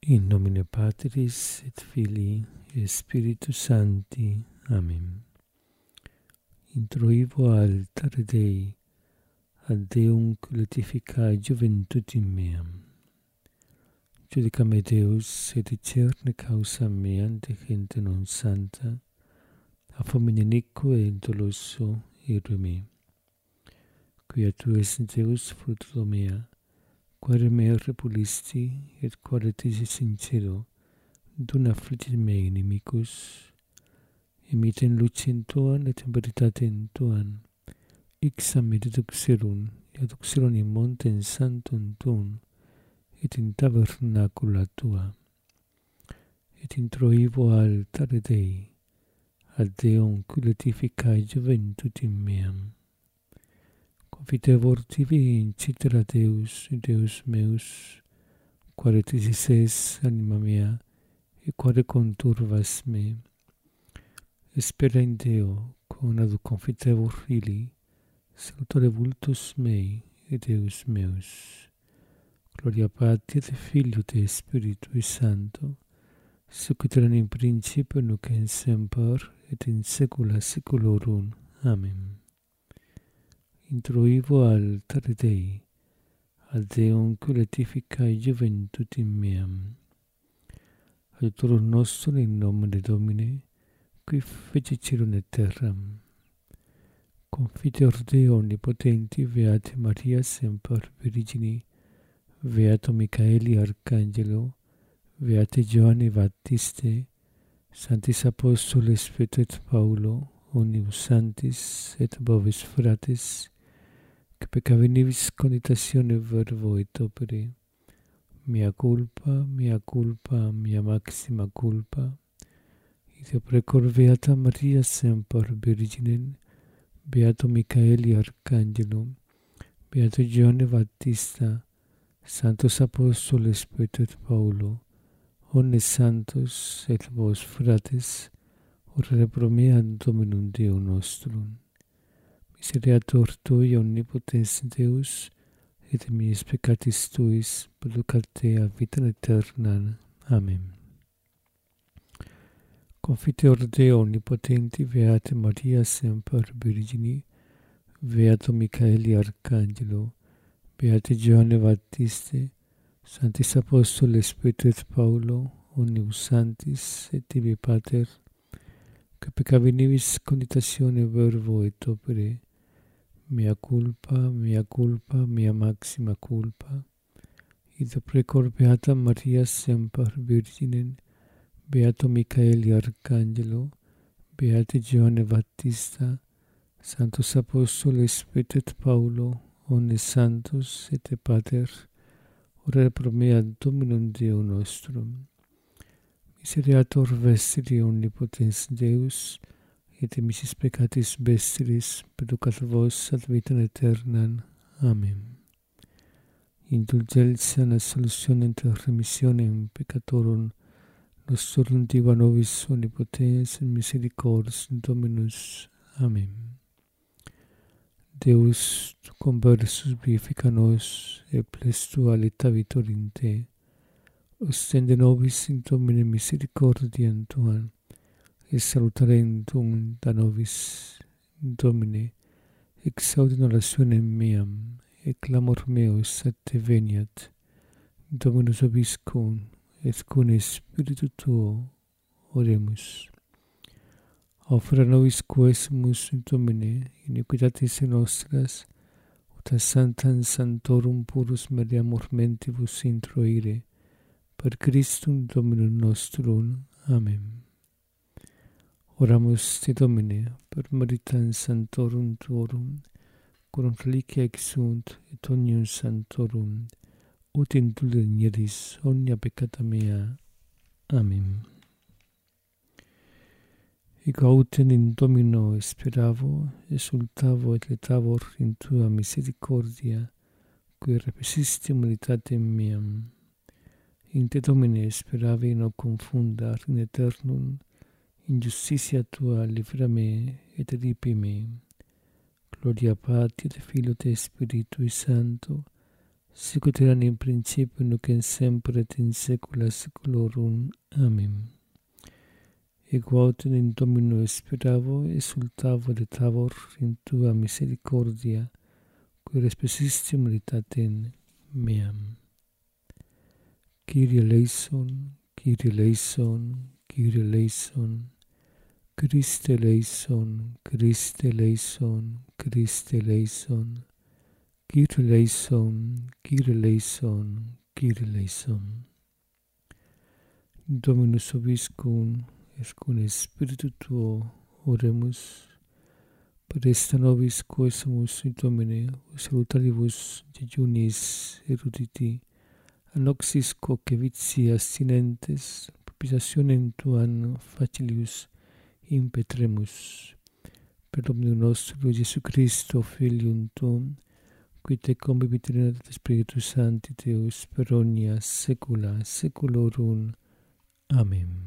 In nomine Patris et Filii et Spiritus Sancti. Amen. Introivo altare Dei, ad Deum glorificae juventutem meam. Judicame Deus et discerne causa meam de gente non santa, a homine iniquo et doloso ire me. Quia tu es Deus fructo mea, quare me repulisti et quare tisi sincero, dum affligit me inimicus, imiten lucem tuam et veritatem tuam, ixam et duxerum in montem santum tuum, et in tabernacula tua. Et introivo altare Dei, ad Deum glorificae juventutem meam. Confitevor tibi incitera Deus, Deus meus, quare tisis es anima mea, e quare conturvas me. Spera in Deo, con ad confitevor ili, salutare vultus mei, et Deus meus. Gloria Patri et Filio et Spiritui Sancto, sic ut erat in principio nunc et semper, et in saecula saeculorum. Amen. Introivo altare Dei, ad Deum glorificae juventutem meam. Aiutorium nostrum in nomine Domini, qui feci caelum et terram. Confiteor Deo omnipotenti, Beate Maria semper Virgini, Beato Michaeli Arcangelo, Beate Johanne Baptiste, Sanctis Apostoles Petro et Paulo, omnibus sanctis et bovis fratres, que peccavenibus conditatione verbo et opere, mea culpa, mea maxima culpa, id precor Beata Maria semper Virginem, Beato Michaeli Arcangelo, Beato Johanne Baptista, Sanctos Apostoles Petro et Paulo, omnes santos et vos fratres, orare pro mea Dominum Deum nostrum. Misereatur Tui, omnipotens Deus, et mies peccatis Tuis, producat te a vitam aeternam. Amen. Confiteor Deo omnipotenti, Beate Maria semper Virgini, Beato Michaeli Arcangelo, Beate Johanne Baptiste, Sanctis Apostoles Petro et Paulo, omnibus sanctis et tibi Pater, que peccavenibus conditatione verbo et opere, mea culpa, mea maxima culpa, id precor Beata Maria semper Virginem, Beato Michaeli Arcangelo, Beate Johanne Baptista, Sanctos Apostoles Petro et Paulo, omnes santos et Pater, orare pro mea Dominum Deum nostrum. Misereatur vestri omnipotens Deus, et missis peccatis vestris, producat vos ad vitam aeternam. Amen. Indulgentia et solutionem et remissionem peccatorum nostrum diva nobis omnipotens et misericors Dominus. Amen. Deus, tu conversus vivifica nos, et ples tua alitavitur in te. Ostende nobis in Domine misericordiam tuam, et salutarem da nobis in Domine, exaudit orationem meam, et clamor meus ad te veniat. Dominus vobiscum, et cum Spiritu tuo, oremus. Offera nobis quesumus in Domine, iniquitatis nostras, ut a Sanctam Sanctorum purus meriamur mentibus introire, per Christum Dominum nostrum. Amen. Oramus te Domine, per meritam sanctorum tuorum, quorum reliquia exunt, et omnium sanctorum, ut indulgeris omnia peccata mea. Amen. Ego autem in Domino speravo, exultavo et letavor in tua misericordia, qui repesisti humanitatem meam. In te Domine speravi non confundar in aeternum, in justitia tua libera me et ripi me. Gloria Patri et Filio et Spiritui Sancto, sic ut erat in principio, nunc et semper et in saecula saeculorum. Amen. Quod in Domino esperavo, exultavo et lavor in tua misericordia, qui respessisti humilitatem meam. Kyrie eleison, Kyrie eleison, Kyrie eleison, Christe eleison, Christe eleison, Christe eleison, Kyrie eleison, Kyrie eleison, Kyrie eleison. Dominus vobiscum, et cum spiritu tuo, oremus. Per esta nobis quesumus in Domine, salutaribus jejunis eruditi, anoxis quoque vitia abstinentes, propitiationem tuam facilius impetremus. Per Dominum nostrum Iesu Christo, Filium tuum, qui te convivit in unitate Spiritus Sancti Deus, per omnia saecula saeculorum. Amén.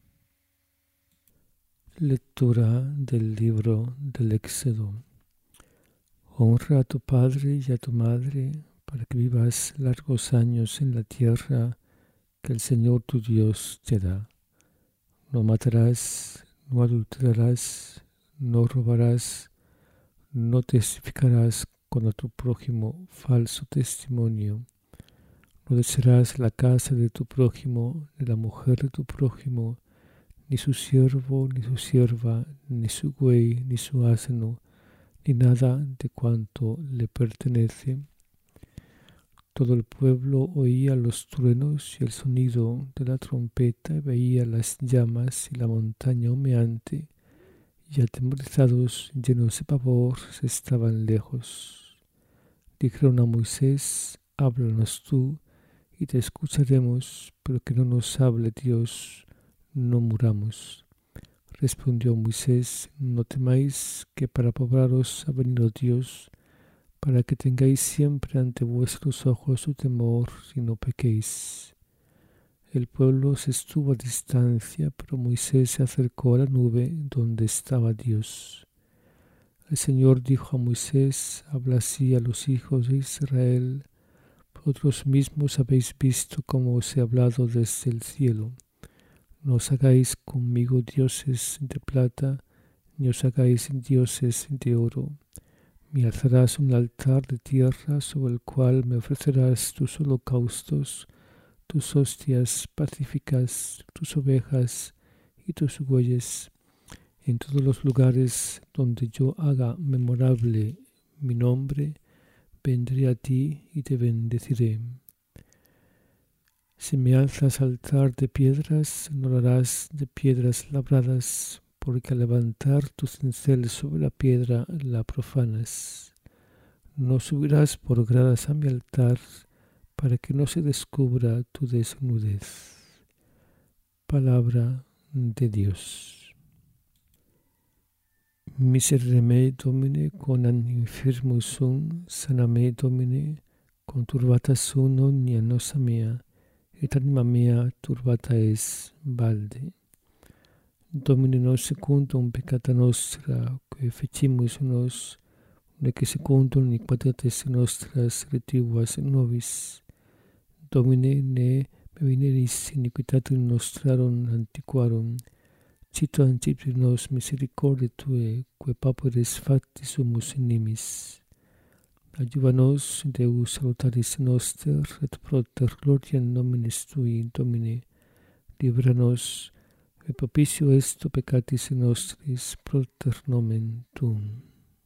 Lectura del libro del Éxodo. Honra a tu padre y a tu madre, para que vivas largos años en la tierra que el Señor tu Dios te da. No matarás, no adulterarás, no robarás, no testificarás contra tu prójimo falso testimonio. No desearás la casa de tu prójimo, ni la mujer de tu prójimo, ni su siervo, ni su sierva, ni su buey, ni su asno, ni nada de cuanto le pertenece. Todo el pueblo oía los truenos y el sonido de la trompeta, y veía las llamas y la montaña humeante, y atemorizados, llenos de pavor, estaban lejos. Dijeron a Moisés: háblanos tú, y te escucharemos, pero que no nos hable Dios, no muramos. Respondió Moisés: no temáis, que para probaros ha venido Dios, para que tengáis siempre ante vuestros ojos su temor y no pequéis. El pueblo se estuvo a distancia, pero Moisés se acercó a la nube donde estaba Dios. El Señor dijo a Moisés: habla así a los hijos de Israel: vosotros mismos habéis visto cómo os he hablado desde el cielo. No os hagáis conmigo dioses de plata, ni os hagáis dioses de oro. Me alzarás un altar de tierra sobre el cual me ofrecerás tus holocaustos, tus hostias pacíficas, tus ovejas y tus bueyes. En todos los lugares donde yo haga memorable mi nombre, vendré a ti y te bendeciré. Si me alzas altar de piedras, no lo harás de piedras labradas, porque al levantar tu cincel sobre la piedra la profanas. No subirás por gradas a mi altar, para que no se descubra tu desnudez. Palabra de Dios. Miserere mei, Domine, quam infirmus sum, sana me, Domine, quam turbata sum omnia nosa mea, et anima mea turbata es valde. Domine, non secundum peccata nostra, que fecimus nos, nec secundum iniquitates nostras retribuas nobis. Domine, ne me veneris iniquitatem nostrarum antiquarum, cito ancipit nos misericordiae Tue, quae pauperes facti sumus in nimis. Adjuva nos, Deus salutaris noster, et propter gloriam nominis Tui, Domine, libera nos, et propicio est peccatis nostris, propter nomen Tuum.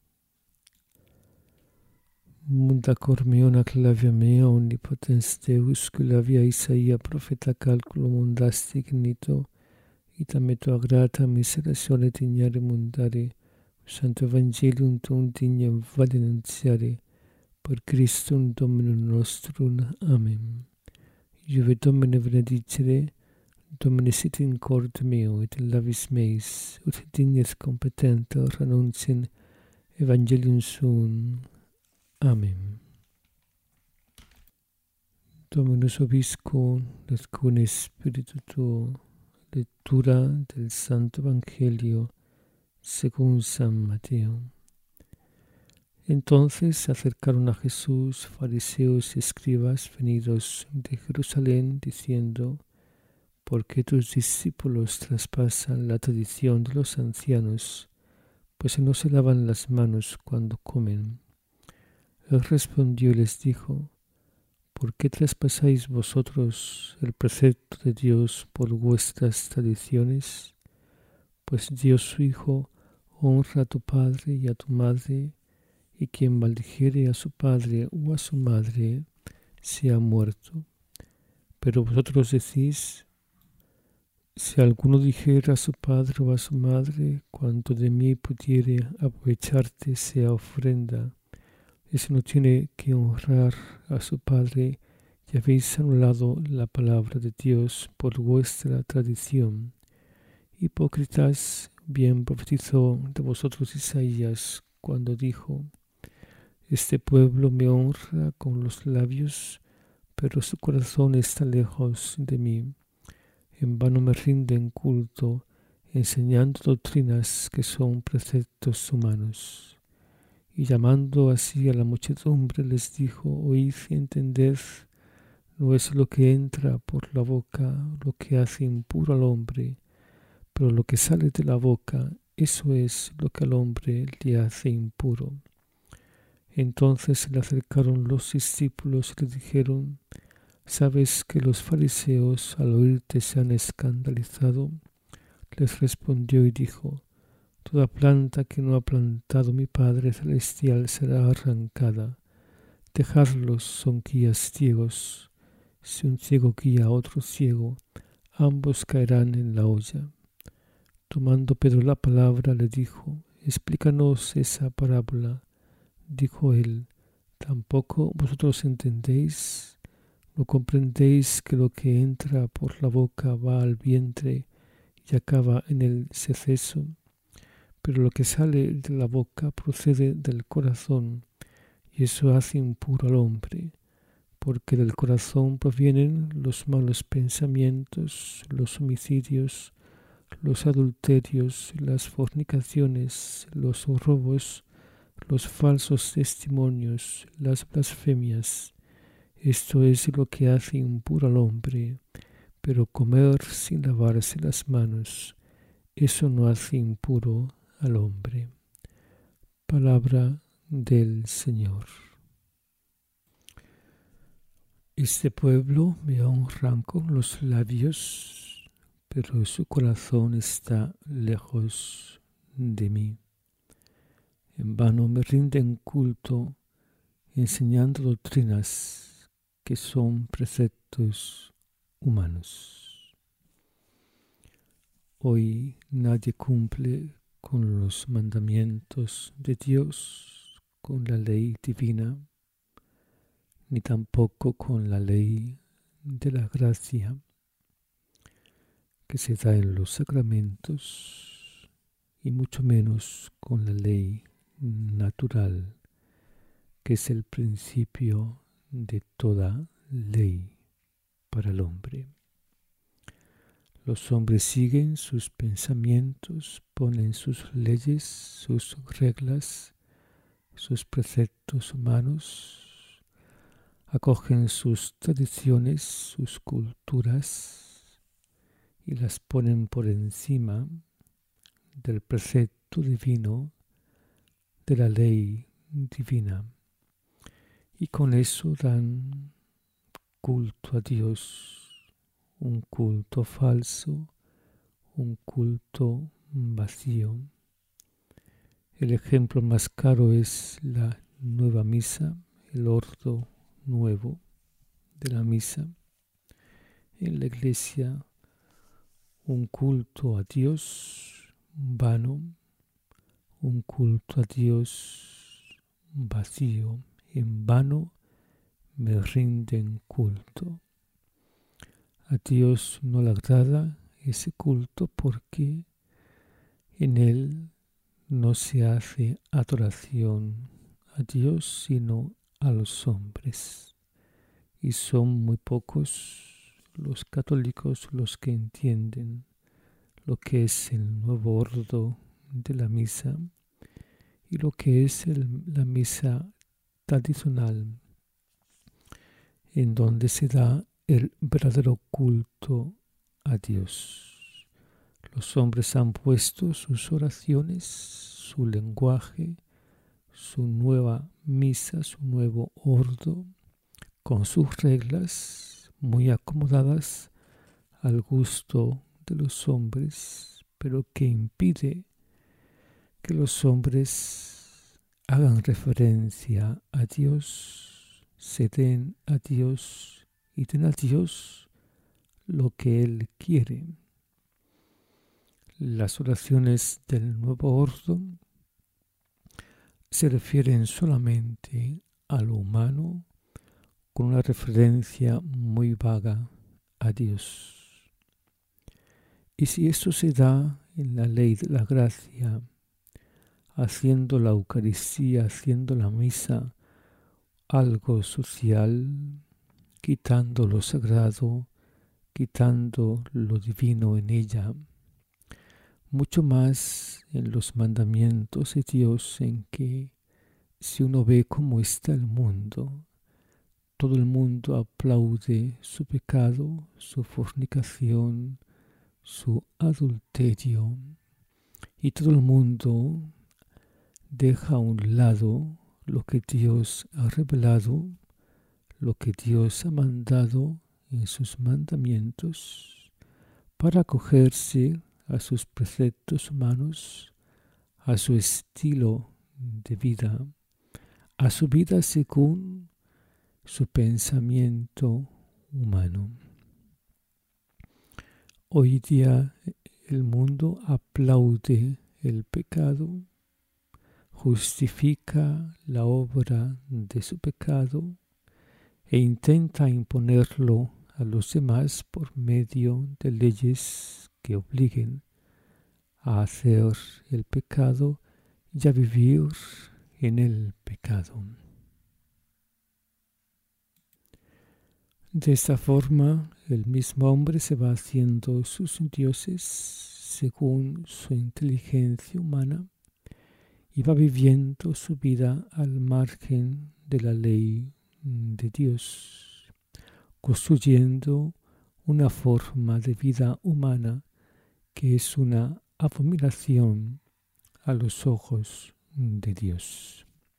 Munda cor meo nac labia mea, omnipotens Deus, qui labia Isaia profeta calculo mundasti ignito, ita me tua grata miseratione dignare mundare, Santo Evangelium Tuum dignam vale annunziare, per Christum Dominum nostrum. Amen. Iuve Domine benedicere, Domine sit in corde meo, et in labis meis, ut dignes competenter annuncien Evangelium Suum. Amen. Dominus vobiscum, et cum spiritu tuo. Lectura del Santo Evangelio según San Mateo. Entonces se acercaron a Jesús fariseos y escribas venidos de Jerusalén, diciendo: ¿Por qué tus discípulos traspasan la tradición de los ancianos, pues no se lavan las manos cuando comen? Él respondió y les dijo: ¿Por qué traspasáis vosotros el precepto de Dios por vuestras tradiciones? Pues Dios su Hijo honra a tu padre y a tu madre, y quien maldijere a su padre o a su madre sea muerto. Pero vosotros decís: si alguno dijera a su padre o a su madre, cuanto de mí pudiere aprovecharte sea ofrenda, ese no tiene que honrar a su padre, y habéis anulado la palabra de Dios por vuestra tradición. Hipócritas, bien profetizó de vosotros Isaías cuando dijo: Este pueblo me honra con los labios, pero su corazón está lejos de mí. En vano me rinden culto, enseñando doctrinas que son preceptos humanos. Y llamando así a la muchedumbre les dijo: Oíd y entended, no es lo que entra por la boca lo que hace impuro al hombre, pero lo que sale de la boca, eso es lo que al hombre le hace impuro. Entonces se le acercaron los discípulos y le dijeron: ¿Sabes que los fariseos al oírte se han escandalizado? Les respondió y dijo: Toda planta que no ha plantado mi Padre Celestial será arrancada. Dejadlos, son guías ciegos. Si un ciego guía a otro ciego, ambos caerán en la hoya. Tomando Pedro la palabra, le dijo: Explícanos esa parábola. Dijo él: ¿Tampoco vosotros entendéis? ¿No comprendéis que lo que entra por la boca va al vientre y acaba en el seceso? Pero lo que sale de la boca procede del corazón, y eso hace impuro al hombre, porque del corazón provienen los malos pensamientos, los homicidios, los adulterios, las fornicaciones, los robos, los falsos testimonios, las blasfemias. Esto es lo que hace impuro al hombre, pero comer sin lavarse las manos, eso no hace impuro al hombre. Palabra del Señor. Este pueblo me honra con los labios, pero su corazón está lejos de mí. En vano me rinden culto, enseñando doctrinas que son preceptos humanos. Hoy nadie cumple con los mandamientos de Dios, con la ley divina, ni tampoco con la ley de la gracia que se da en los sacramentos, y mucho menos con la ley natural, que es el principio de toda ley para el hombre. Los hombres siguen sus pensamientos, ponen sus leyes, sus reglas, sus preceptos humanos, acogen sus tradiciones, sus culturas, y las ponen por encima del precepto divino, de la ley divina. Y con eso dan culto a Dios, un culto falso, un culto vacío. El ejemplo más claro es la nueva misa, el ordo nuevo de la misa. En la iglesia, un culto a Dios vano, un culto a Dios vacío. En vano me rinden culto. A Dios no le agrada ese culto porque en él no se hace adoración a Dios sino a los hombres. Y son muy pocos los católicos los que entienden lo que es el nuevo ordo de la misa y lo que es la misa tradicional, en donde se da el verdadero culto a Dios. Los hombres han puesto sus oraciones, su lenguaje, su nueva misa, su nuevo ordo, con sus reglas muy acomodadas al gusto de los hombres, pero que impide que los hombres hagan referencia a Dios, se den a Dios y den a Dios lo que Él quiere. Las oraciones del nuevo ordo se refieren solamente a lo humano, con una referencia muy vaga a Dios. Y si esto se da en la ley de la gracia, haciendo la Eucaristía, haciendo la misa algo social, quitando lo sagrado, quitando lo divino en ella, mucho más en los mandamientos de Dios, en que si uno ve cómo está el mundo, todo el mundo aplaude su pecado, su fornicación, su adulterio, y todo el mundo deja a un lado lo que Dios ha revelado, lo que Dios ha mandado en sus mandamientos, para acogerse a sus preceptos humanos, a su estilo de vida, a su vida según su pensamiento humano. Hoy día el mundo aplaude el pecado, justifica la obra de su pecado e intenta imponerlo a los demás por medio de leyes que obliguen a hacer el pecado y a vivir en el pecado. De esta forma, el mismo hombre se va haciendo sus dioses según su inteligencia humana y va viviendo su vida al margen de la ley de Dios, construyendo una forma de vida humana que es una abominación a los ojos de Dios.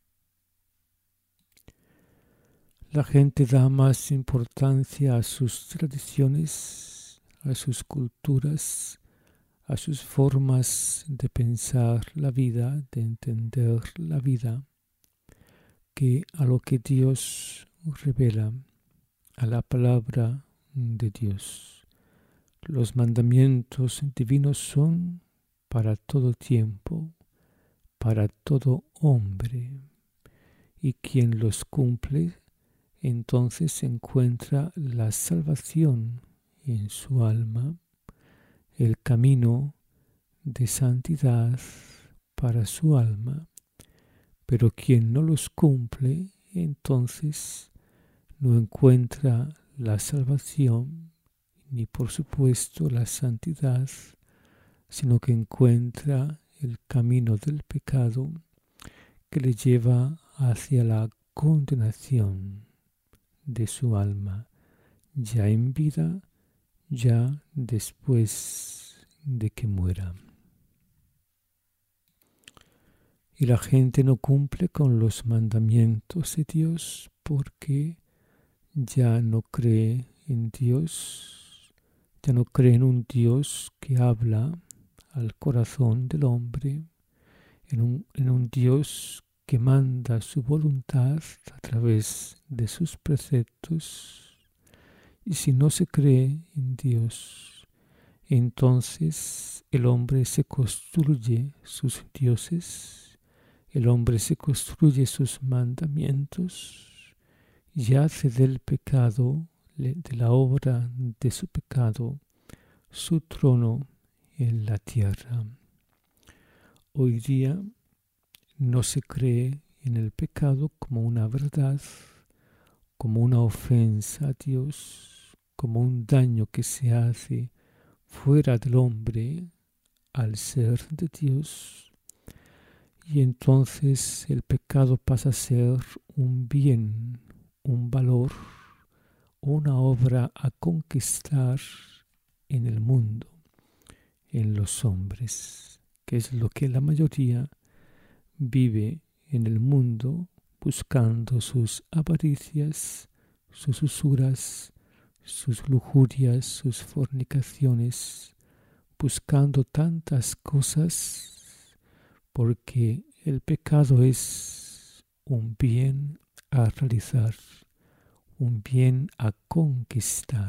La gente da más importancia a sus tradiciones, a sus culturas, a sus formas de pensar la vida, de entender la vida, que a lo que Dios revela, a la palabra de Dios. Los mandamientos divinos son para todo tiempo, para todo hombre, y quien los cumple entonces encuentra la salvación en su alma, el camino de santidad para su alma. Pero quien no los cumple, entonces no encuentra la salvación, ni por supuesto la santidad, sino que encuentra el camino del pecado que le lleva hacia la condenación de su alma, ya en vida, ya después de que muera. Y la gente no cumple con los mandamientos de Dios porque ya no cree en Dios, ya no cree en un Dios que habla al corazón del hombre, en un Dios que manda su voluntad a través de sus preceptos. Y si no se cree en Dios, entonces el hombre se construye sus dioses, el hombre se construye sus mandamientos y hace del pecado, de la obra de su pecado, su trono en la tierra. Hoy día no se cree en el pecado como una verdad, como una ofensa a Dios, como un daño que se hace fuera del hombre al ser de Dios. y entonces el pecado pasa a ser un bien, un valor, una obra a conquistar en el mundo, en los hombres, que es lo que la mayoría vive en el mundo buscando sus avaricias, sus usuras, sus lujurias, sus fornicaciones, buscando tantas cosas porque el pecado es un bien a realizar, un bien a conquistar.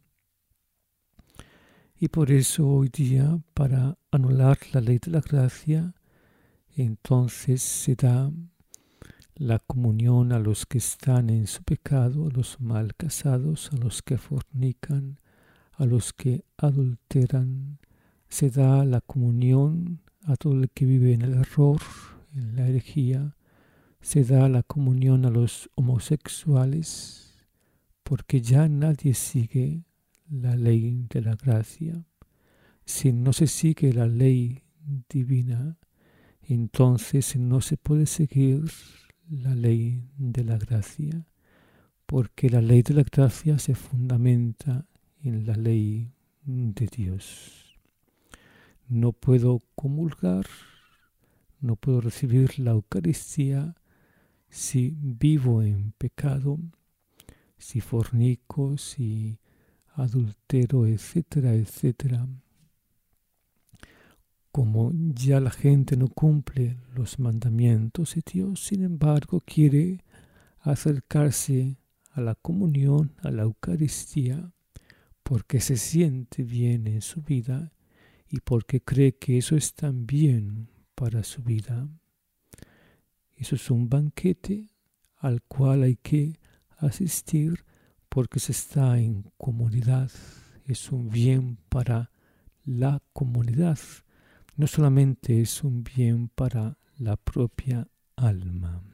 Y por eso hoy día, para anular la ley de la gracia, entonces se da la comunión a los que están en su pecado, a los mal casados, a los que fornican, a los que adulteran. Se da la comunión a todo el que vive en el error, en la herejía. Se da la comunión a los homosexuales, porque ya nadie sigue la ley de la gracia. Si no se sigue la ley divina, entonces no se puede seguir la ley de la gracia, porque la ley de la gracia se fundamenta en la ley de Dios. No puedo comulgar, no puedo recibir la Eucaristía si vivo en pecado, si fornico, si adultero, etcétera, etcétera. Como ya la gente no cumple los mandamientos de Dios, sin embargo, quiere acercarse a la comunión, a la Eucaristía, porque se siente bien en su vida y porque cree que eso es también para su vida. Eso es un banquete al cual hay que asistir porque se está en comunidad. Es un bien para la comunidad. No solamente es un bien para la propia alma.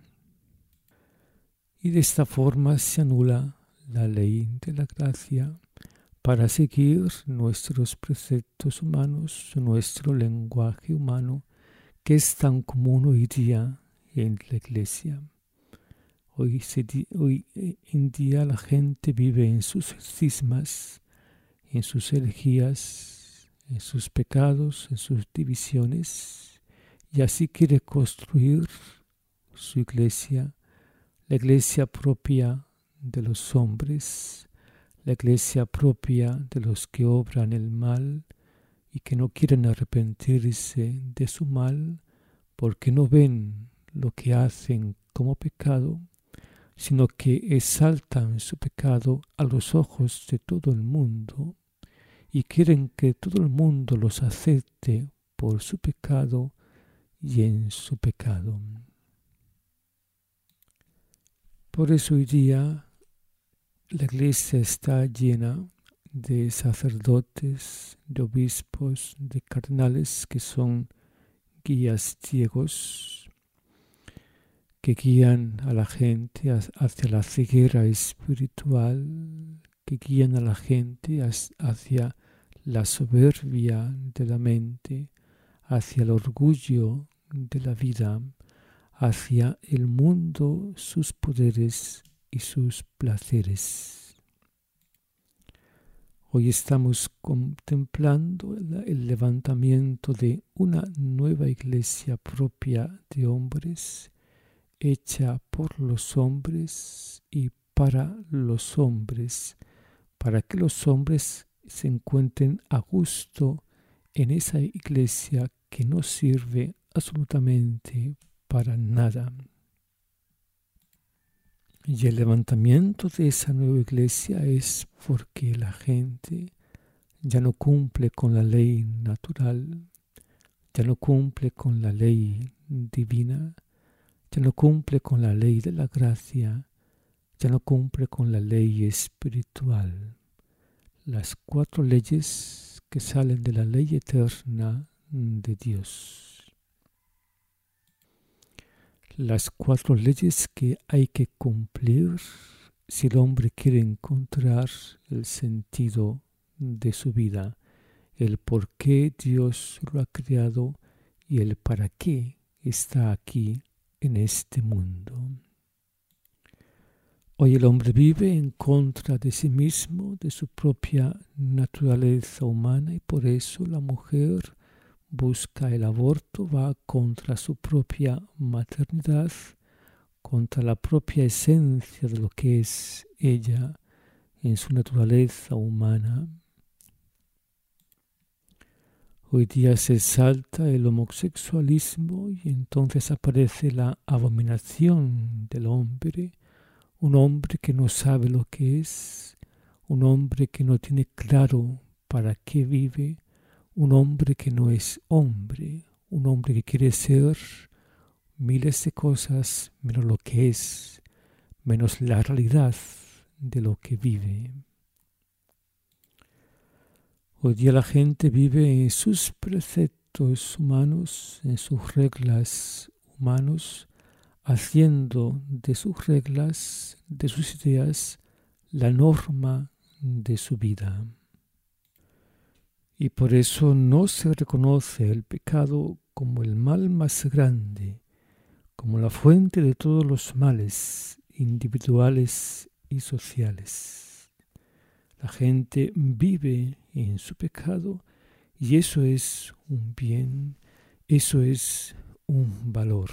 Y de esta forma se anula la ley de la gracia para seguir nuestros preceptos humanos, nuestro lenguaje humano, que es tan común hoy día en la Iglesia. Hoy en día la gente vive en sus cismas, en sus herejías, en sus pecados, en sus divisiones, y así quiere construir su iglesia, la iglesia propia de los hombres, la iglesia propia de los que obran el mal y que no quieren arrepentirse de su mal porque no ven lo que hacen como pecado, sino que exaltan su pecado a los ojos de todo el mundo y quieren que todo el mundo los acepte por su pecado y en su pecado. Por eso hoy día la iglesia está llena de sacerdotes, de obispos, de cardenales que son guías ciegos, que guían a la gente hacia la ceguera espiritual, que guían a la gente hacia la soberbia de la mente, hacia el orgullo de la vida, hacia el mundo, sus poderes y sus placeres. Hoy estamos contemplando el levantamiento de una nueva iglesia propia de hombres, hecha por los hombres y para los hombres, para que los hombres se encuentren a gusto en esa iglesia que no sirve absolutamente para nada. Y el levantamiento de esa nueva iglesia es porque la gente ya no cumple con la ley natural, ya no cumple con la ley divina, ya no cumple con la ley de la gracia, ya no cumple con la ley espiritual. Las 4 leyes que salen de la ley eterna de Dios. Las 4 leyes que hay que cumplir si el hombre quiere encontrar el sentido de su vida, el por qué Dios lo ha creado y el para qué está aquí en este mundo. Hoy el hombre vive en contra de sí mismo, de su propia naturaleza humana, y por eso la mujer busca el aborto, va contra su propia maternidad, contra la propia esencia de lo que es ella en su naturaleza humana. Hoy día se exalta el homosexualismo y entonces aparece la abominación del hombre, un hombre que no sabe lo que es, un hombre que no tiene claro para qué vive, un hombre que no es hombre, un hombre que quiere ser miles de cosas menos lo que es, menos la realidad de lo que vive. Hoy día la gente vive en sus preceptos humanos, en sus reglas humanos, haciendo de sus reglas, de sus ideas, la norma de su vida. Y por eso no se reconoce el pecado como el mal más grande, como la fuente de todos los males individuales y sociales. La gente vive en su pecado y eso es un bien, eso es un valor.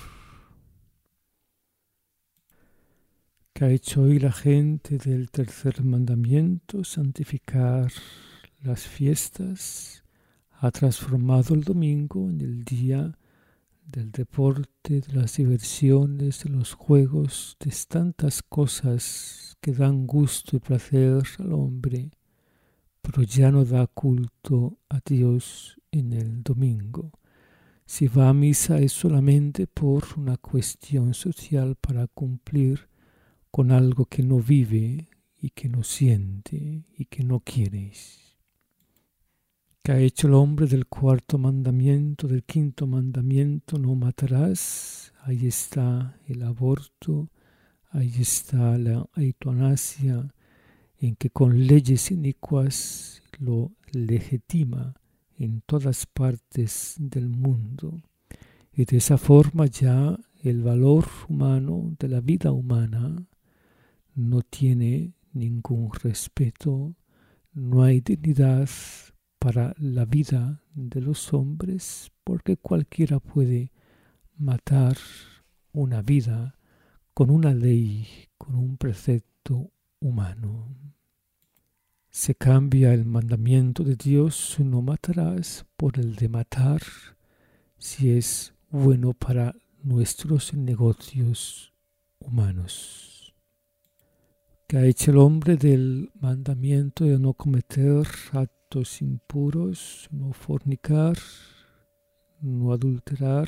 ¿Qué ha hecho hoy la gente del tercer mandamiento? Santificar las fiestas. Ha transformado el domingo en el día del deporte, de las diversiones, de los juegos, de tantas cosas que dan gusto y placer al hombre, pero ya no da culto a Dios en el domingo. Si va a misa es solamente por una cuestión social, para cumplir con algo que no vive y que no siente y que no quiere. ¿Qué ha hecho el hombre del cuarto mandamiento, del quinto mandamiento? No matarás. Ahí está el aborto, ahí está la eutanasia, en que con leyes inicuas lo legitima en todas partes del mundo. Y de esa forma ya el valor humano, de la vida humana, no tiene ningún respeto, no hay dignidad para la vida de los hombres, porque cualquiera puede matar una vida con una ley, con un precepto humano. Se cambia el mandamiento de Dios, no matarás, por el de matar, si es bueno para nuestros negocios humanos. ¿Qué ha hecho el hombre del mandamiento de no cometer actos impuros, no fornicar, no adulterar?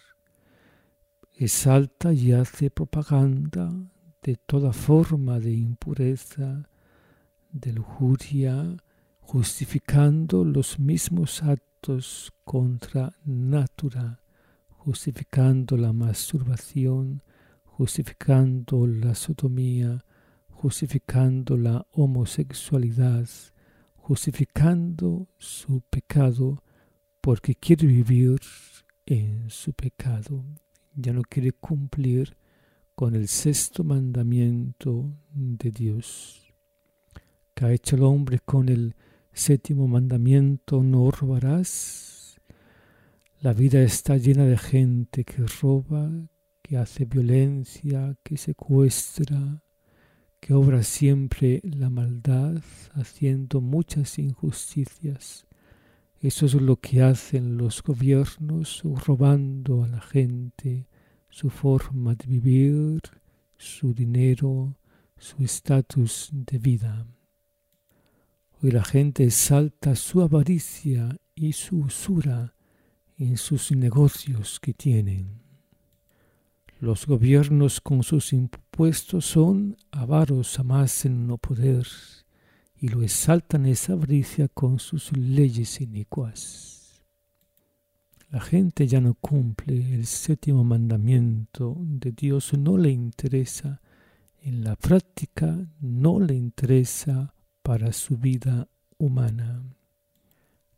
Exalta y hace propaganda de toda forma de impureza, de lujuria, justificando los mismos actos contra natura, justificando la masturbación, justificando la sodomía, justificando la homosexualidad, justificando su pecado, porque quiere vivir en su pecado. Ya no quiere cumplir con el sexto mandamiento de Dios. ¿Qué ha hecho el hombre con el séptimo mandamiento? No robarás. La vida está llena de gente que roba, que hace violencia, que secuestra, que obra siempre la maldad, haciendo muchas injusticias. Eso es lo que hacen los gobiernos, robando a la gente su forma de vivir, su dinero, su estatus de vida. Hoy la gente exalta su avaricia y su usura en sus negocios que tienen. Los gobiernos con sus impuestos son avaros a más en no poder, y lo exaltan esa avaricia con sus leyes inicuas. La gente ya no cumple el séptimo mandamiento de Dios, no le interesa en la práctica, no le interesa para su vida humana.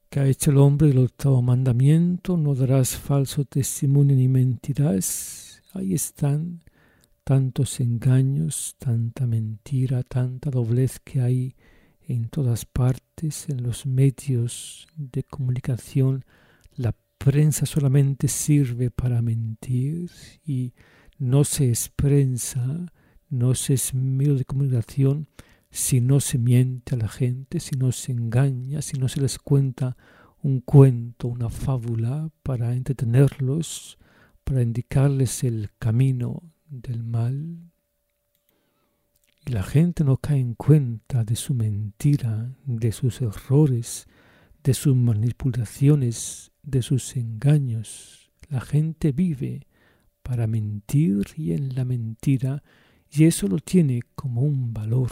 que ha hecho el hombre, el octavo mandamiento: no darás falso testimonio ni mentirás. Ahí están tantos engaños, tanta mentira, tanta doblez que hay en todas partes, en los medios de comunicación. La prensa solamente sirve para mentir y no se expresa, no se es medio de comunicación si no se miente a la gente, si no se engaña, si no se les cuenta un cuento, una fábula para entretenerlos, para indicarles el camino del mal. Y la gente no cae en cuenta de su mentira, de sus errores, de sus manipulaciones, de sus engaños. La gente vive para mentir y en la mentira, y eso lo tiene como un valor.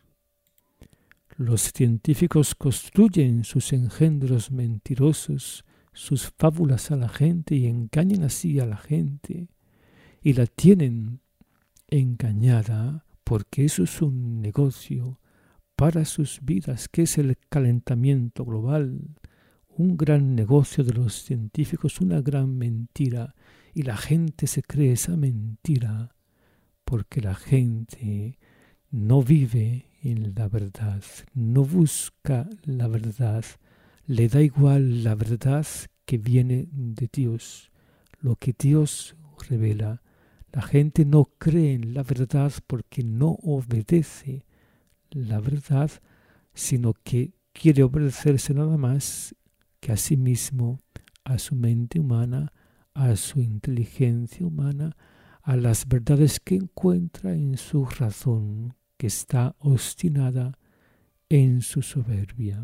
Los científicos construyen sus engendros mentirosos, sus fábulas a la gente y engañan así a la gente y la tienen engañada porque eso es un negocio para sus vidas, que es el calentamiento global, un gran negocio de los científicos, una gran mentira, y la gente se cree esa mentira porque la gente no vive en la verdad, no busca la verdad, le da igual la verdad que viene de Dios, lo que Dios revela. La gente no cree en la verdad porque no obedece la verdad, sino que quiere obedecerse nada más que a sí mismo, a su mente humana, a su inteligencia humana, a las verdades que encuentra en su razón, que está obstinada en su soberbia.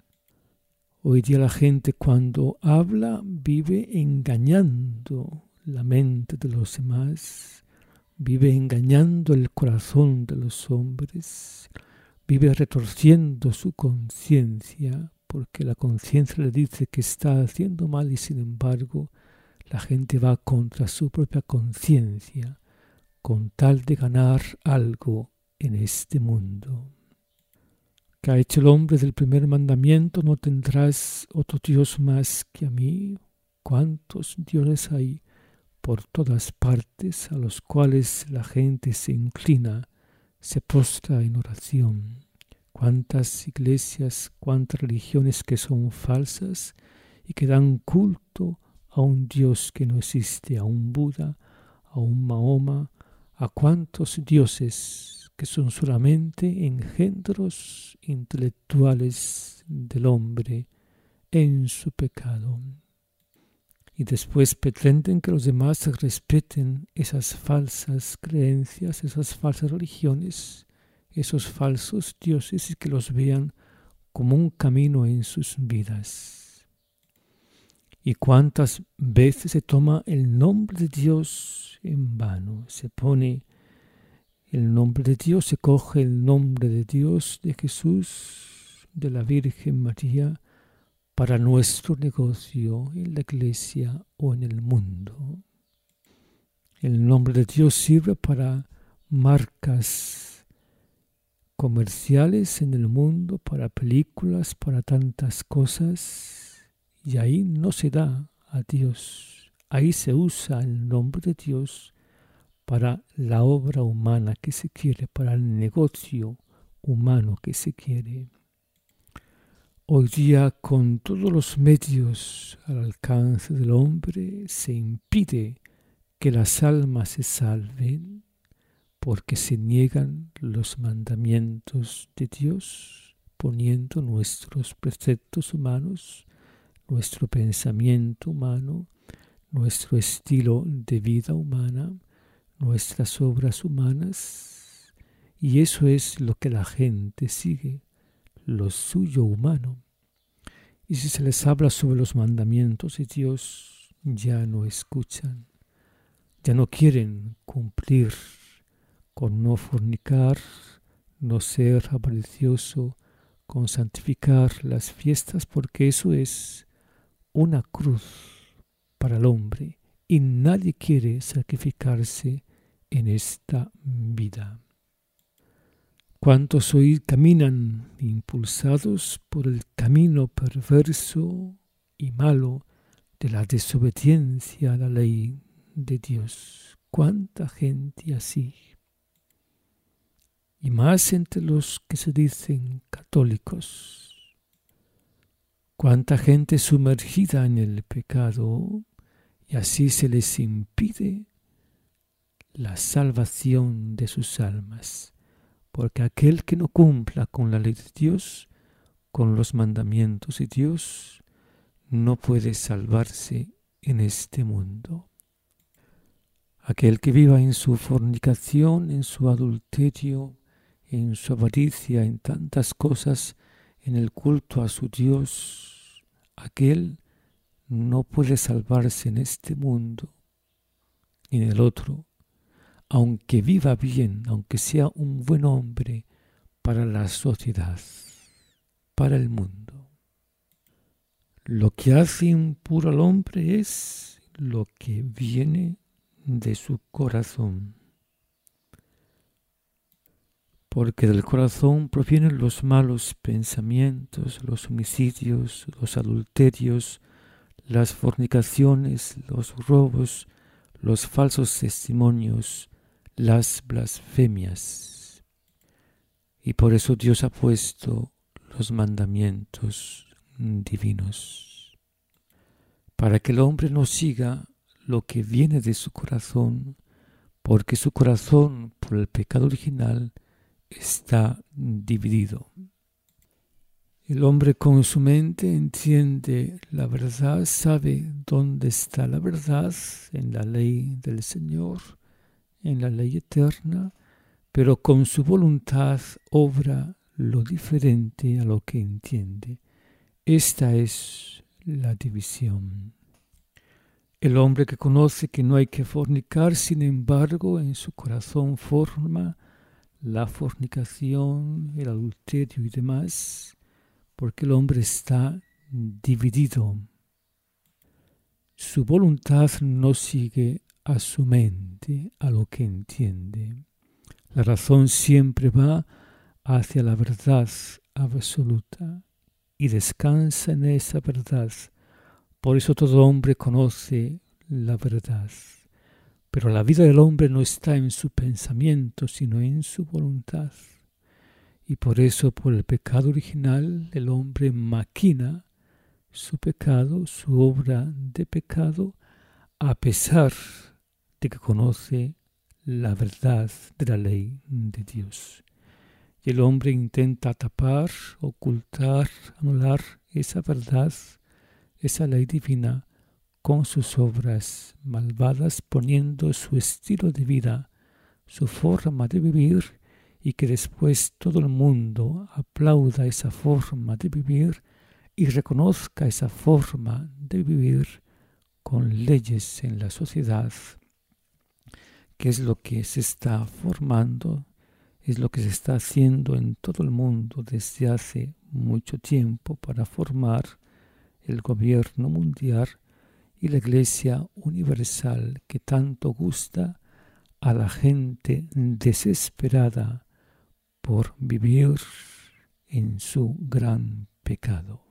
Hoy día la gente cuando habla vive engañando la mente de los demás, vive engañando el corazón de los hombres, vive retorciendo su conciencia, porque la conciencia le dice que está haciendo mal y sin embargo la gente va contra su propia conciencia con tal de ganar algo en este mundo. ¿Qué ha hecho el hombre del primer mandamiento? No tendrás otro Dios más que a mí. ¿Cuántos dioses hay por todas partes a los cuales la gente se inclina, se postra en oración? ¿Cuántas iglesias, cuántas religiones que son falsas y que dan culto a un Dios que no existe, a un Buda, a un Mahoma, a cuántos dioses que son solamente engendros intelectuales del hombre en su pecado? Y después pretenden que los demás respeten esas falsas creencias, esas falsas religiones, esos falsos dioses, y que los vean como un camino en sus vidas. ¿Y cuántas veces se toma el nombre de Dios en vano? Se pone el nombre de Dios, se coge el nombre de Dios, de Jesús, de la Virgen María, para nuestro negocio en la iglesia o en el mundo. El nombre de Dios sirve para marcas comerciales en el mundo, para películas, para tantas cosas, y ahí no se da a Dios. Ahí se usa el nombre de Dios para la obra humana que se quiere, para el negocio humano que se quiere. Hoy día, con todos los medios al alcance del hombre, se impide que las almas se salven porque se niegan los mandamientos de Dios, poniendo nuestros preceptos humanos, nuestro pensamiento humano, nuestro estilo de vida humana, nuestras obras humanas, y eso es lo que la gente sigue, lo suyo humano. Y si se les habla sobre los mandamientos de Dios, ya no escuchan, ya no quieren cumplir con no fornicar, no ser avaricioso, con santificar las fiestas, porque eso es una cruz para el hombre y nadie quiere sacrificarse en esta vida. ¿Cuántos hoy caminan impulsados por el camino perverso y malo de la desobediencia a la ley de Dios? ¿Cuánta gente así? Y más entre los que se dicen católicos. ¿Cuánta gente sumergida en el pecado y así se les impide la salvación de sus almas? Porque aquel que no cumpla con la ley de Dios, con los mandamientos de Dios, no puede salvarse en este mundo. Aquel que viva en su fornicación, en su adulterio, en su avaricia, en tantas cosas, en el culto a su Dios, aquel no puede salvarse en este mundo ni en el otro, aunque viva bien, aunque sea un buen hombre para la sociedad, para el mundo. Lo que hace impuro al hombre es lo que viene de su corazón, porque del corazón provienen los malos pensamientos, los homicidios, los adulterios, las fornicaciones, los robos, los falsos testimonios, las blasfemias. Y por eso Dios ha puesto los mandamientos divinos, para que el hombre no siga lo que viene de su corazón, porque su corazón, por el pecado original, está dividido. El hombre con su mente entiende la verdad, sabe dónde está la verdad, en la ley del Señor, en la ley eterna, pero con su voluntad obra lo diferente a lo que entiende. Esta es la división. El hombre que conoce que no hay que fornicar, sin embargo, en su corazón forma la fornicación, el adulterio y demás, porque el hombre está dividido. Su voluntad no sigue a su mente, a lo que entiende. La razón siempre va hacia la verdad absoluta y descansa en esa verdad. Por eso todo hombre conoce la verdad. Pero la vida del hombre no está en su pensamiento, sino en su voluntad. Y por eso, por el pecado original, el hombre maquina su pecado, su obra de pecado, a pesar de que conoce la verdad de la ley de Dios. Y el hombre intenta tapar, ocultar, anular esa verdad, esa ley divina, con sus obras malvadas, poniendo su estilo de vida, su forma de vivir, y que después todo el mundo aplauda esa forma de vivir y reconozca esa forma de vivir con leyes en la sociedad, que es lo que se está formando, es lo que se está haciendo en todo el mundo desde hace mucho tiempo para formar el gobierno mundial y la Iglesia universal que tanto gusta a la gente desesperada por vivir en su gran pecado.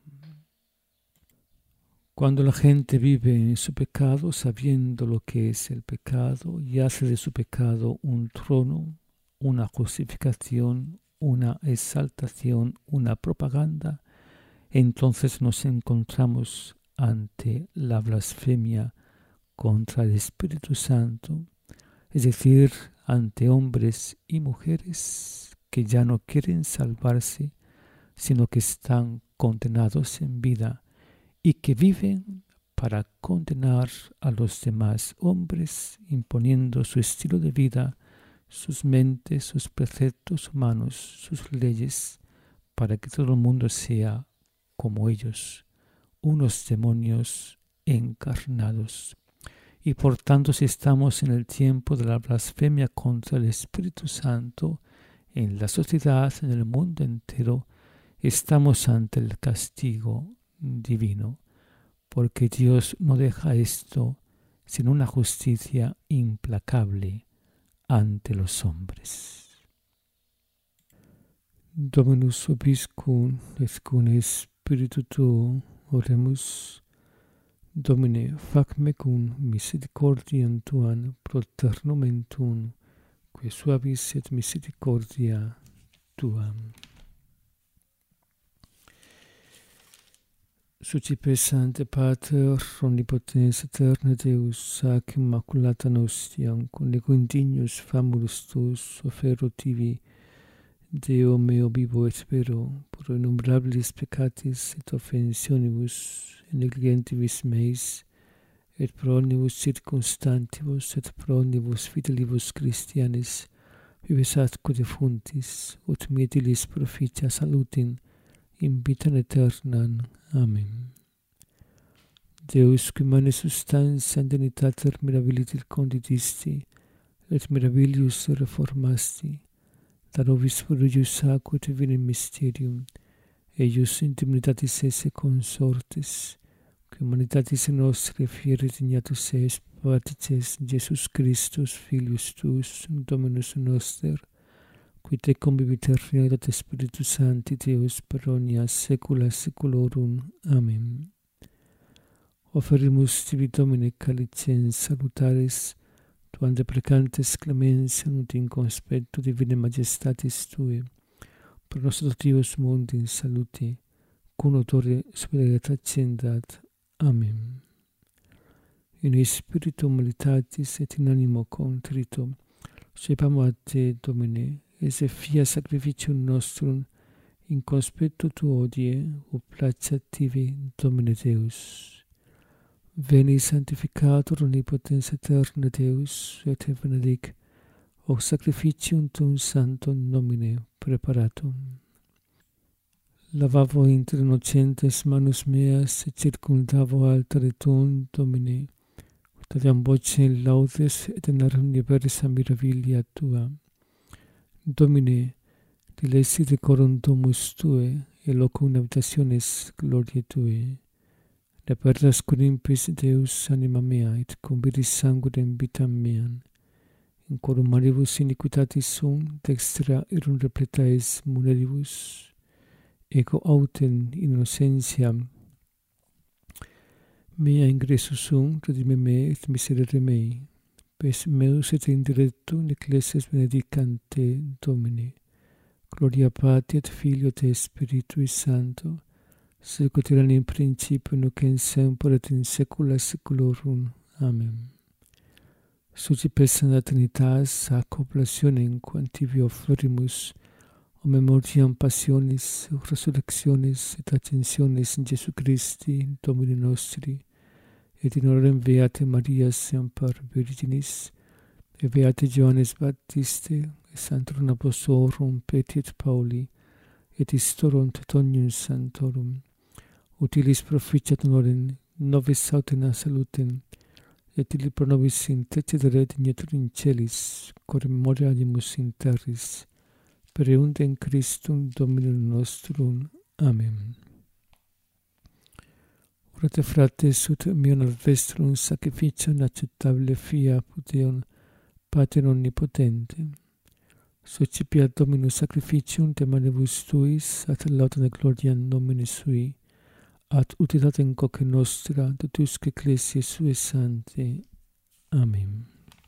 Cuando la gente vive en su pecado, sabiendo lo que es el pecado, y hace de su pecado un trono, una justificación, una exaltación, una propaganda, entonces nos encontramos ante la blasfemia contra el Espíritu Santo, es decir, ante hombres y mujeres que ya no quieren salvarse, sino que están condenados en vida y que viven para condenar a los demás hombres, imponiendo su estilo de vida, sus mentes, sus preceptos humanos, sus leyes, para que todo el mundo sea como ellos, unos demonios encarnados. Y por tanto, si estamos en el tiempo de la blasfemia contra el Espíritu Santo, en la sociedad, en el mundo entero, estamos ante el castigo divino, porque Dios no deja esto sin una justicia implacable ante los hombres. Dominus vobiscum, et cum spiritu tuo, oremus. Domine, fac mecum misericordiam tuam pro eternum tuum, que suavis et misericordia tuam. Sucipe Sancte Pater, omnipotens aeterna Deus, ac immaculata nostiam, connego indignus famulus tuus, offero tibi, Deo meo vivo et vero, pro innumerabilis peccatis et offensionibus, et negligentibus meis, et pro omnibus circumstantibus, et pro omnibus fidelibus Christianis, vives atque defuntis, ut mietilis proficia salutin, in vitam aeternam. Amen. Deus, qui mane substantia dignitater mirabilis conditisti, et mirabilius reformasti, da nobis prodigius aqua et divinem mysterium, eius in dignitatis esse consortes, qui humanitatis nostre fiere dignatus es partices Jesus Christus, Filius tuus, Dominus noster, qui te convivit et Spiritus Sancti Deus per omnia saecula saeculorum. Amen. Offerimus tibi Domine calicem salutaris, tuam deprecantes clemensiam ut in conspectu divine majestatis Tue, pro nos adoptivos mundi in salute, cum notore superioritate dat. Amen. In spiritu humilitatis et in animo contrito, cepamo a Te, Domine, esse fia sacrificium nostrum, in conspectu Tuo odie, ut placeat Tibi, Domine Deus. Veni sanctificator omnipotens aeterna Deus, et te benedic, hoc sacrificium Tuum sanctum nomine preparatum. Lavavo inter innocentes manus meas, et circumdavo altare Tuum, Domine, ut adiam voce in laudes et in universa mirabilia Tua. Domine, dilesi decorum domus Tue, et locum habitationis gloriae Tue. Ne perdas cum impis Deus anima mea, et convidis sanguinem vitam meam. In corum maribus iniquitatis sum, dextra irum repletaes muneribus, ego autem innocentiam mea ingressus sum, redime me et miserere mei. Pes meus et indirectum in ecclesias benedicant Te, Domine. Gloria Patri et Filio et Spiritui Sancto, sic ut erat in principio nunc et semper et in saecula saeculorum. Amen. Sucipe Sancta Trinitas, ac oblationem quam tibi offerimus, o memoriam passionis, resurrectionis et ascensionis in Jesu Christi, Domini nostri, et in honorem Beate Maria semper Virginis, et Beate Johannes Baptiste, et Sanctorum Apostolorum Petri et Pauli, et Istorum Teutoниum Sanctorum, utilis proficiat honorem nobis autem salutem, et illi pro nobis intercedere dignetur in celis, cor memorialimus in terris, per eundem Christum Dominum nostrum. Amen. Orate frates, ut meum ad vestrum sacrificium acceptabile fia Deum Pater omnipotentem. Sucipiat Dominus sacrificium de manibus Tuis, ad laudem et gloriam nomine Sui, ad utilitate coque nostra, totusque ecclesiae Suae Sanctae. Amen.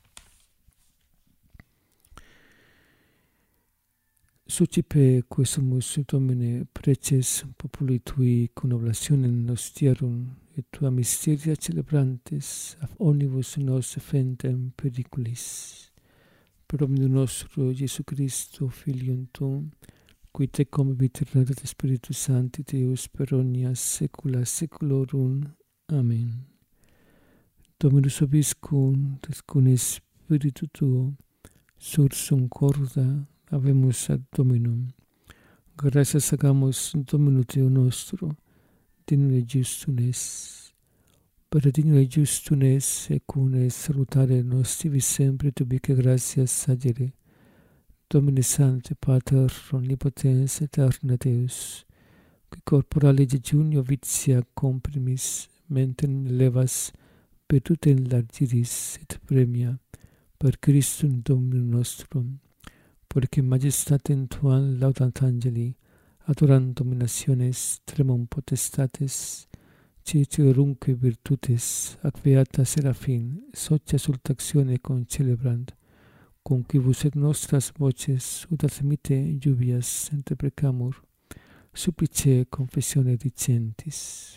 Sucipe quesumus, Domine, preces populi Tui cum oblationem nostrum, et Tua mysteria celebrantes, ab omnibus nos defendem periculis. Per omnium nostro Jesu Christo, Filium Tuum, qui Te convivit et Spiritus Sancti Deus per omnia saecula saeculorum. Amen. Dominus vobiscum, et cum Spiritu Tuo, sursum corda, habemus ad Dominum. Gratias agamus Domino Deo nostro, dignum et justum es. Per dignum et justum es, et cum es salutare nos tibi sempre tubique gratias sagere. Domine Sancte Pater omnipotens aeterna Deus, qui corporale jejunio vitia comprimis, mentem levas virtutem largiris et premia, per Christum Dominum nostrum, porque majestatem tuam laudat angeli, adorandum nationes, tremum potestates, citerunque virtutes, ac beata serafin, socia sultactione concelebrant, cum quibus et nostras voces, ut admite lluvias ente precamur, supplice confessione dicentis.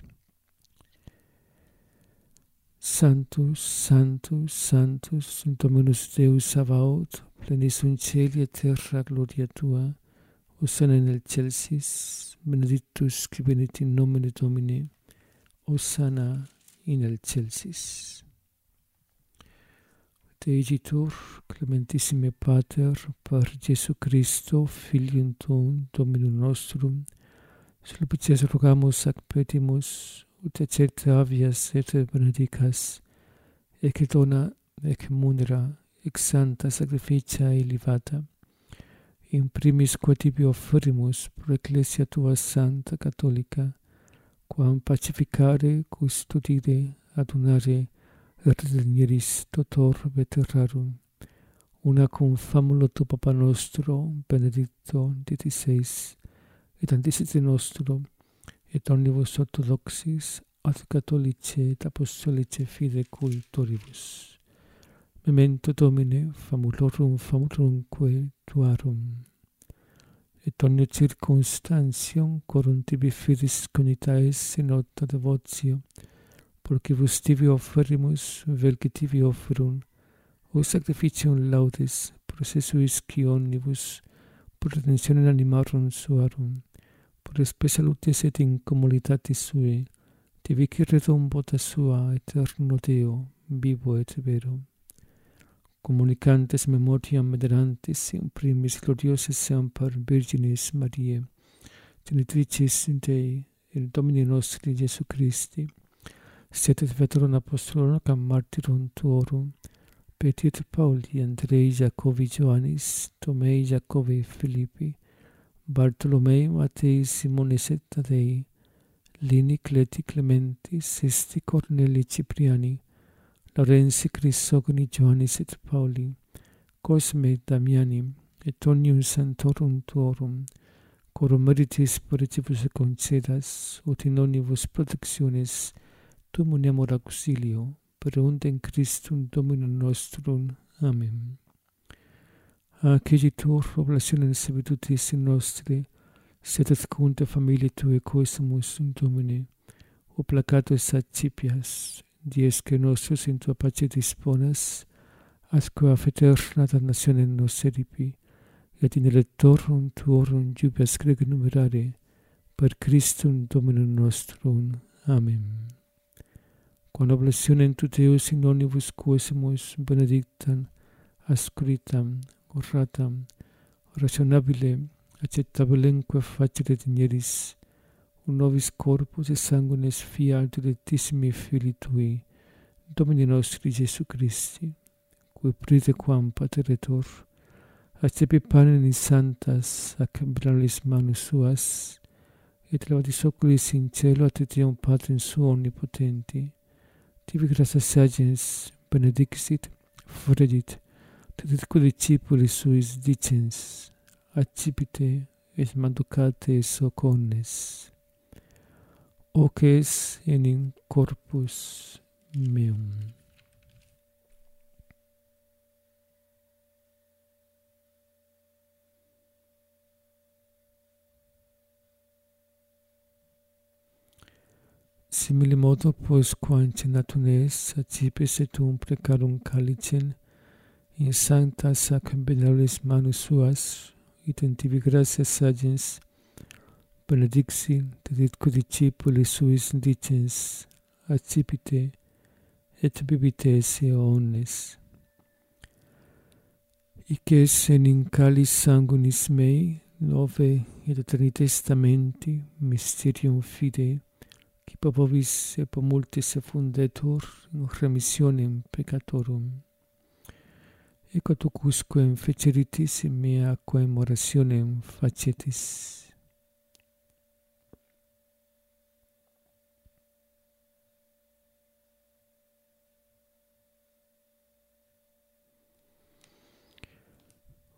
Sanctus, Sanctus, Sanctus, Dominus Deus Sabaoth, plenis in caeli et terra gloria Tua, Hosanna in excelsis, benedictus qui venit in nomine Domini, Hosanna in excelsis. Te igitur, clementissime Pater, per Jesu Christo, Filium Tuum, Dominum nostrum, supplices rogamus ac petimus, ut acerte avias et benedicas, ec dona, ec munera, ec santa sacrificia elevata, in primis quod tibi offerimus pro Ecclesia Tua Santa Catholica, quam pacificare, custodire, adunare, redenieris totor veterarum, una cum famulo tu Papa nostro, Benedicto XVI, et anticite nostro, et omnibus orthodoxis, ad catholice et apostolice fide cultoribus. Memento Domine, famulorumque tuarum. Et omnia circumstantium, corum tibi fidis conitaes in nota devotio, porcibus tibi offerimus, velci tibi offerum, o sacrificium laudis, processuis qui omnibus, per redentionem animarum suarum, per spe salutis et incomoditatis sui, tibi cirredum vota sua, eterno Deo, vivo et vero. Communicantes memoriam venerantis in primis gloriosa semper Virginis Mariae, genitricis Dei, in Domini nostri Iesu Christi, sed et veterum apostolorum cam martyrum tuorum, Petit Pauli, Andrei, Jacobi, Ioannis, Tomei, Jacobi, Philippi, Bartolomei, Matei, Simonis et Tadei, Lini, Cleti, Clementi, Sisti, Corneli, Cipriani, Laurensi, Chrysogoni, Ioannis et Pauli, Cosme, Damiani, et omnium santorum tuorum, corum meritis paricibus concedas, ut in omnibus protectionis tuum uniamur auxilio, per undem Christum Dominum nostrum. Amen. Accigitur oblationem servitutis in nostri, sed et cunte familiae Tuae coesumus in Domine, o placatus accipias, dies que nostros in Tua pace disponas, asque a eterna damnationem nos eripi, et in electorum Tuorum jubias grege numerare, per Christum Dominum nostrum. Amen. Quam oblationem tu Deus in omnibus coesumus benedictam, ascuritam, oratam, rationabile, acceptabilemque facere digneris, un nobis corpus et sanguinis fiat dilectissimi Filii Tui, Domini nostri Iesu Christi, qui pride quam pateretur, accepi panem in santas ac benalis manus suas, et levatis oculis in cielo ad etiam Patrem suo omnipotenti, tibi gratias agens benedixit, fredit, teditque discipulis suis dicens, accipite et manducate soc omnes. Hoc es in corpus meum. Simile modo, pois quam cenatum es, accipes et tuum precarum calicem, in sanctas ac benaulis manus suas, et in tibi gratias agens, benedixi, teditque discipulis suis dicens, accipite, et bibite esse omnes. Hic es in calis sanguinis mei, nove et eterni testamenti, mysterium fidei, qui per vobis et per multis effundetur in remissionem peccatorum. Ecco tucusquem feceritis in mea commemorationem facetis.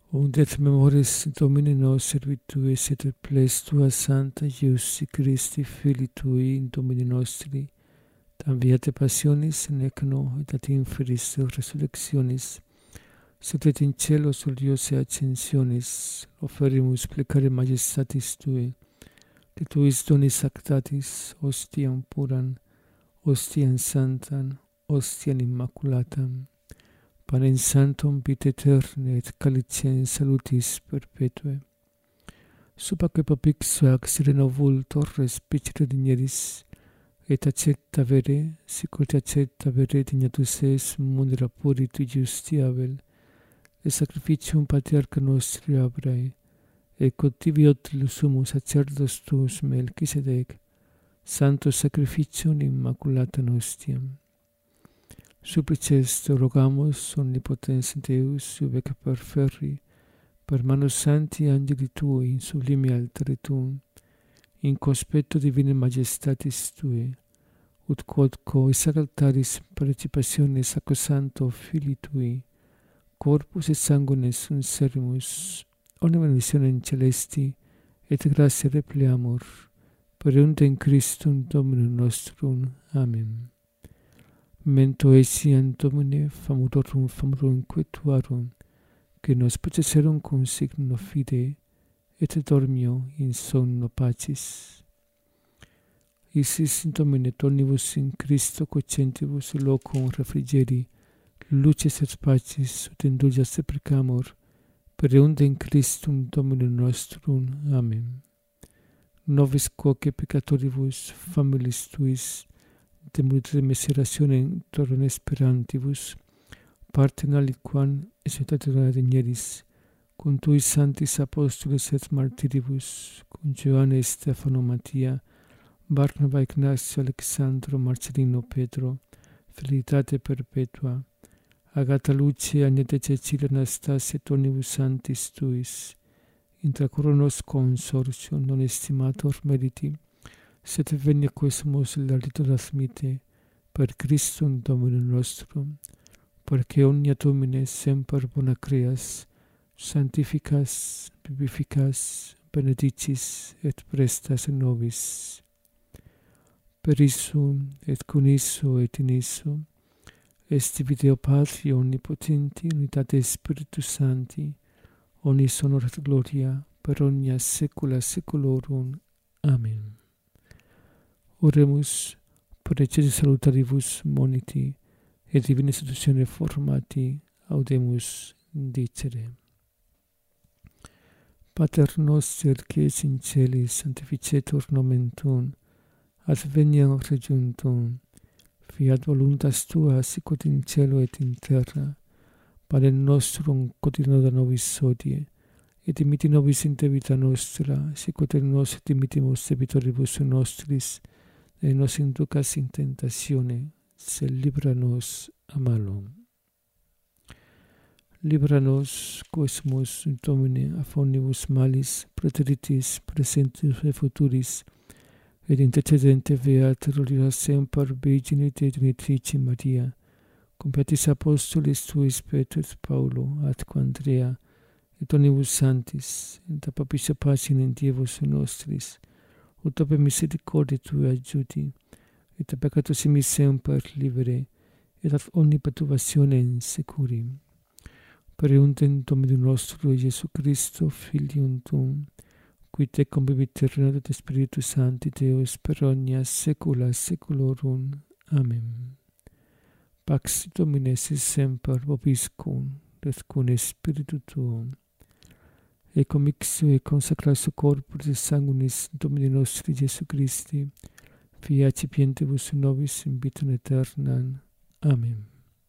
Und et memoris Domini nos servituis et ples tua Sancta Iussi Christi Filii Tui in Domini nostri, tam viate passionis nec no et ad inferis resurrectionis, sed et in cielo soliose ascensionis, offerimus plecare majestatis Tui, de Tuis donis actatis, ostiam puran, ostiam santam, ostiam immaculatam, panem sanctum vitae aeterne et calicem salutis perpetue. Subaque papixo ex renovultor respicere digneris, et accetta vere, sicut accetta vere dignatus es munera puritu justiavel, et sacrificium patriarca nostri Abrae, et contiviot sumus sacerdos tuus Melchisedec, santo sacrificium immaculata ostiam. Supplices te rogamus, omnipotens Deus, ubec perferri, per manus sancti angeli Tui in sublime altare Tuum, in conspecto divine majestatis Tui, ut quodco ex altaris participationes sacrosancto Filii Tui, corpus et sanguinis sunt servimus, omne benedictionem celesti, et gratia repleamur, per eundem Christum Dominum nostrum. Amen. Memento etiam Domine famurorum inquituarum, que nos possesserum cum signo fide, et dormio in somno pacis. Isis Domine tonibus in Christo cocentibus locum refrigeri, luces et pacis ut indulgas te precamur, per eundem Christum Dominum nostrum. Amen. Nobis quoque peccatoribus familis Tuis, de multiplicare miserationem torrem esperantibus, partem aliquam exultatore digneris, cum Tuis sanctis apostolis et martiribus, cum Ioanne, Stefano, Mattia, Barnaba, Ignacio, Alexandro, Marcellino, Pedro, felicitate perpetua, Agata Lucia, Agnete Cecilia, Anastasia, et omnibus sanctis Tuis, intra coronos consortium non estimator meriti, sed venia quesumus larito transmite, per Christum Dominum nostrum, perque omnia Domine semper bona creas, sanctificas, vivificas, benedicis et prestas in nobis. Per issum et con isso et in isso, est Deo Patri omnipotenti, unitate Spiritus Sancti, omnis honor et gloria, per omnia saecula saeculorum. Amen. Oremus per ecce salutaribus moniti, et divina institutione formati, audemus dicere. Pater noster, qui es in celis, sanctificetur nomen Tuum, adveniat regnum Tuum, fiat voluntas Tua, sicut in cielo et in terra. Panem nostrum quotidianum da nobis hodie, et dimitti nobis in debita nostra, sicut et nos dimittimus debitoribus nostris, et nos inducas in tentatione, sed libera nos a malo. Libera nos, quesumus, Domine, a omnibus malis, praeteritis, presentis et futuris, et intercedente Beata Rolira semper Virgine Dei Genitrice Maria, cum beatis apostolis Tuis Petro et Paulo, atque Andrea, et omnibus sanctis, et a papisce pacem in Dievus nostris, ut ope misericordiae Tui adjudi, et a peccatus emis semper libere, et ad omni perturbationem securi. Per eundem Domini nostro Iesu Christo, Filium Tuum, qui te convivit terreno et Spiritus Sancti Deus per omnia saecula saeculorum. Amen. Pax Domini sit semper vobiscum, et cum Spiritu Tuum. Et commixio et consecratio corporis et sanguinis Domini nostri Iesu Christi, fiat cipientibus nobis in vitam aeternam. Amen.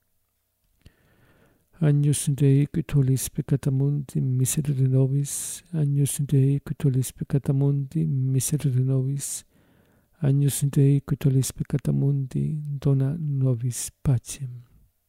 Agnus Dei, qui tollis peccata mundi, miserere nobis. Agnus Dei, qui tollis peccata mundi, miserere nobis. Agnus Dei, qui tollis peccata mundi, dona nobis pacem.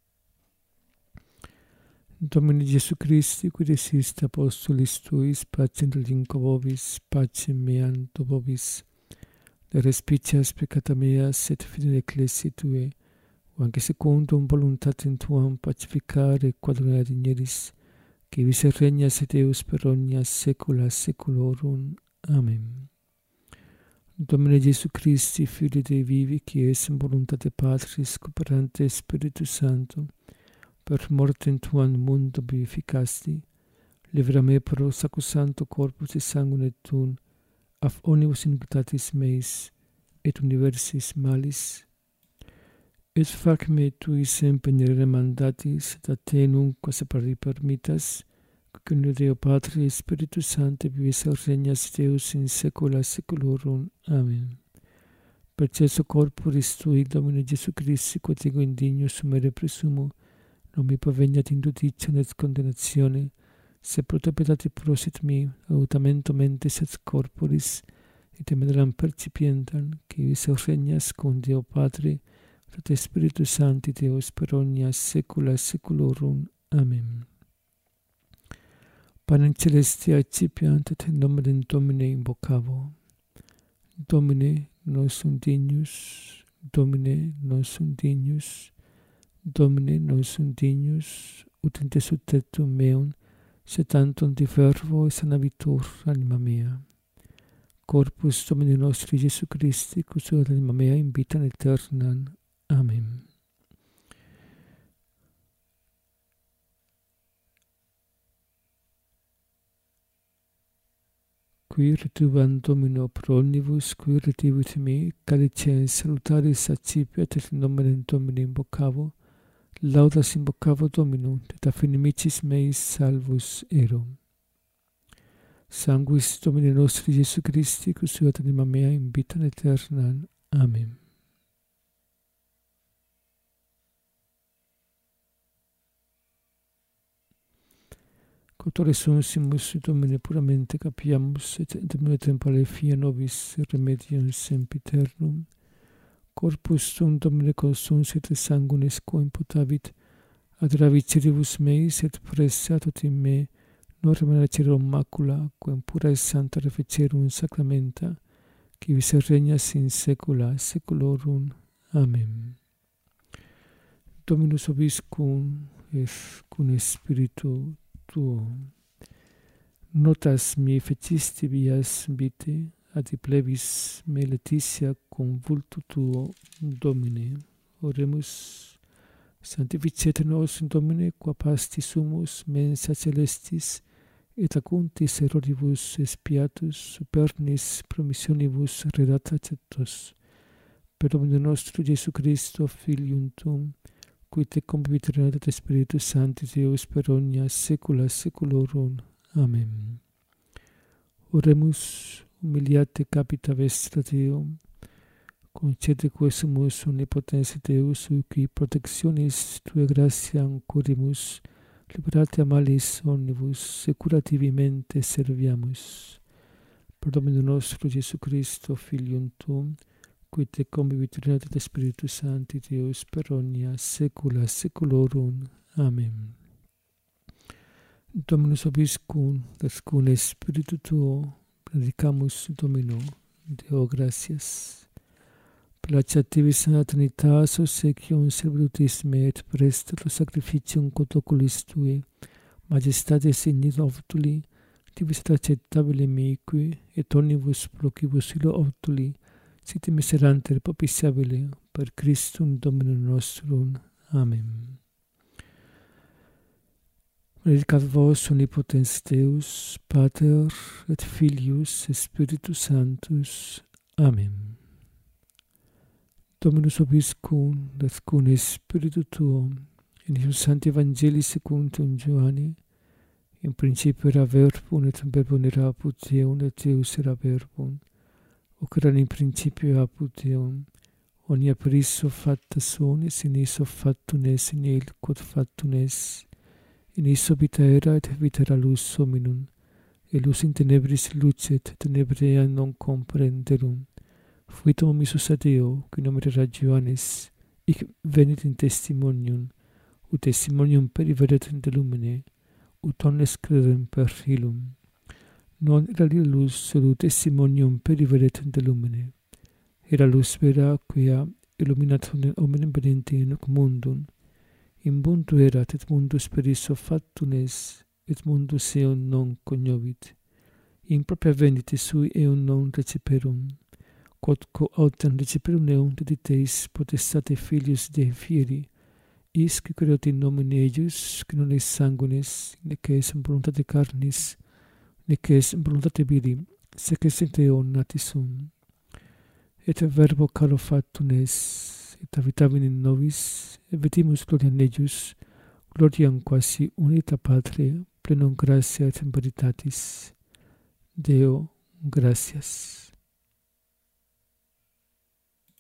Domine Iesu Christi, qui desiste apostolis Tuis, pacem relinquo vobis, pacem meam do vobis. De respicias peccata meas et fidei ecclesiae Tuae, anche secundum voluntatem Tuam pacificare quadrona digneris, qui vis et regnas Deus per omnia saecula saeculorum. Amen. Domine Jesu Christi, Filii Dei vivi, qui es in voluntate Patris, cooperante Spiritus Sancto, per mortem tuam mundo vivificasti, libera me pro sacrosancto corpus et sanguine tuum, af omnibus iniquitatis meis, et universis malis, et fac me tui semper mandatis, et a te nunquam separari permittas, cum Deo Patri et Spiritus Sancti vivis et regnas Deus in saecula saeculorum. Amen. Per cesso corporis tui, Domine Jesu Christi, quod ego indignus sumere presumo, non mi proveniat induditione et condemnatione, se pro te pietati prosit mi, autamento mentis et corporis, et emendaram percipientam, qui vis et regnas cum Deo Patri, et Spiritus Sancti Deus per omnia saecula saeculorum. Amen. Panem celestia accipiant et in nomine Domini invocavo. Domine non sum dignus, Domine non sum dignus, Domine non sum dignus, ut in te subtetum meum, se tantum divervo et sanabitur anima mea. Corpus Domini nostri Jesu Christi, custodiat anima mea in vitam aeternam. Amen. Qui retuvam Domino pro omnibus, qui retivit me, calice salutaris accipiat et in nomine Domini invocavo, laudas invocavo Dominum, et a finimicis meis salvus erum. Sanguis Domini nostri Jesu Christi, custodiat anima mea in vitam aeternam. Amen. Cotore sunsimus, Domine, puramente capiamus, et in tempore fia nobis remedium sempiternum. Corpus tuum, Domine, consunsit et sanguinis quo imputavit, ad raviciribus meis, et pressatot in me, non remanecerum macula, quem pura et santa reficerum sacramenta, qui vis et regnas in saecula saeculorum. Amen. Dominus vobiscum, et cum spiritu tuo. Notas mi fecisti vias vitae, ad plebis me laetitia cum vultu tuo, Domine. Oremus. Sanctificete nos, Domine, qua pasti sumus mensa celestis, et acuntis erroribus expiatus, supernis promissionibus redata acceptos. Per Domine nostro Jesu Christo, Filium tuum, qui te convivit et Spiritus Sancti Deus per omnia saecula saeculorum. Amen. Oremus, humiliate capita vestra Deum, concede quesumus omnipotens Deus, qui protectionis Tue gratiam curimus, liberate a malis omnibus, securativimente serviamus. Per Domine nostro Jesu Christo, Filium tuum, qui te convivit et Spiritus Sancti Deus per omnia saecula saeculorum. Amen. Dominus vobiscum, et cum Spiritu tuo, benedicamus Domino, Deo gratias. Placativis in Trinitas obsequium servitutis me, et prestato sacrificium quod oculis Tui, majestatis ignita optuli, divis et acceptabile mihi, et omnibus procibus illo optuli, sit miseranter propitiabile per Christum Dominum nostrum. Amen. Benedicat vos omnipotens Deus, Pater et Filius et Spiritus Sanctus. Amen. Dominus vobiscum, et cum Spiritu tuo, in Iesus Sancti Evangelii secundum Ioanni, in principio era verbum, et verbum era apud Deum, et Deus era verbum, hoc erat in principio apud Deum, omnia per issue facta sunt, in issue factum est, in il quod factum est, in issue vita era, et vita era lux hominum, et lux in tenebris lucet, tenebrea non comprenderum. Fuitum Iesus ad Deo, qui nomen era Ioannes, hic venit in testimonium, ut testimonium periveret in de lumine, ut omnes credem per illum. Non era lux, sed ut testimonium periveret in de lumine. Era lux vera, quia illuminat hominem venenti in hoc mundum. In mundo erat, et mundus per issue factum est, et mundus eum non cognovit. In propria vendite sui eum non receperum, quodco autem receperum eum dediteis potestate filius Dei fieri, isque creot in nomine eius, que non est sanguinis, nec est voluntate carnis, nec est voluntate viri, sec est in Deo natis sum. Et verbo caro factum est, et habitavit in nobis, et vedimus gloriam eius, gloriam quasi unita Patria, plenum gratia et veritatis. Deo, gratias.